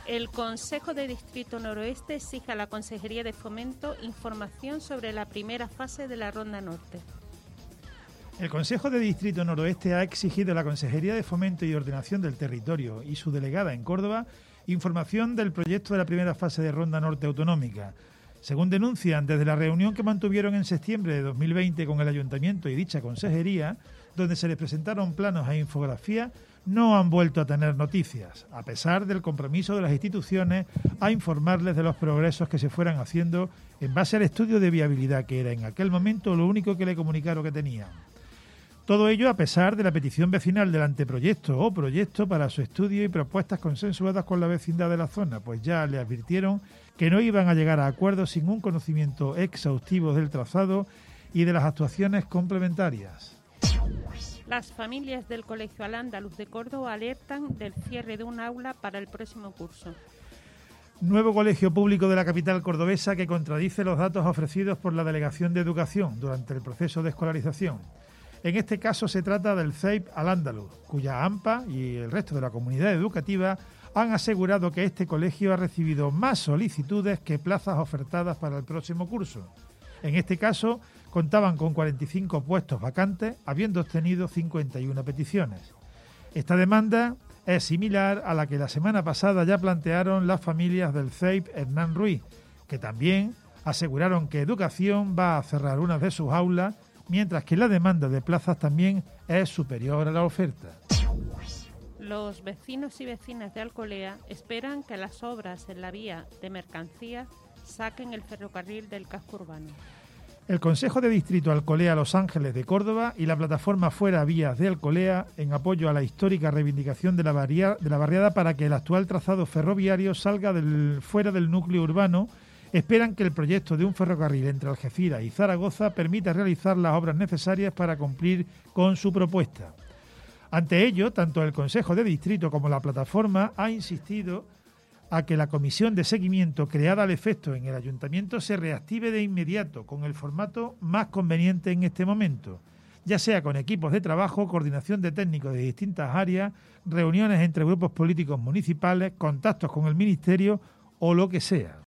El Consejo de Distrito Noroeste exige a la Consejería de Fomento información sobre la primera fase de la Ronda Norte. El Consejo de Distrito Noroeste ha exigido a la Consejería de Fomento y Ordenación del Territorio y su delegada en Córdoba información del proyecto de la primera fase de Ronda Norte Autonómica. Según denuncian, desde la reunión que mantuvieron en septiembre de 2020 con el Ayuntamiento y dicha consejería, donde se les presentaron planos e infografías, no han vuelto a tener noticias, a pesar del compromiso de las instituciones a informarles de los progresos que se fueran haciendo en base al estudio de viabilidad, que era en aquel momento lo único que le comunicaron que tenían. Todo ello a pesar de la petición vecinal del anteproyecto o proyecto para su estudio y propuestas consensuadas con la vecindad de la zona, pues ya le advirtieron que no iban a llegar a acuerdos sin un conocimiento exhaustivo del trazado y de las actuaciones complementarias. Las familias del Colegio Al-Ándalus de Córdoba alertan del cierre de un aula para el próximo curso. Nuevo colegio público de la capital cordobesa que contradice los datos ofrecidos por la Delegación de Educación durante el proceso de escolarización. En este caso se trata del CEIP Al-Ándalus, cuya AMPA y el resto de la comunidad educativa han asegurado que este colegio ha recibido más solicitudes que plazas ofertadas para el próximo curso. En este caso, contaban con 45 puestos vacantes, habiendo obtenido 51 peticiones. Esta demanda es similar a la que la semana pasada ya plantearon las familias del CEIP Hernán Ruiz, que también aseguraron que Educación va a cerrar una de sus aulas, mientras que la demanda de plazas también es superior a la oferta. Los vecinos y vecinas de Alcolea esperan que las obras en la vía de mercancías saquen el ferrocarril del casco urbano. El Consejo de Distrito Alcolea-Los Ángeles de Córdoba y la plataforma Fuera Vías de Alcolea, en apoyo a la histórica reivindicación de la barriada para que el actual trazado ferroviario salga fuera del núcleo urbano, esperan que el proyecto de un ferrocarril entre Algeciras y Zaragoza permita realizar las obras necesarias para cumplir con su propuesta. Ante ello, tanto el Consejo de Distrito como la plataforma ha insistido a que la comisión de seguimiento creada al efecto en el Ayuntamiento se reactive de inmediato con el formato más conveniente en este momento, ya sea con equipos de trabajo, coordinación de técnicos de distintas áreas, reuniones entre grupos políticos municipales, contactos con el Ministerio o lo que sea.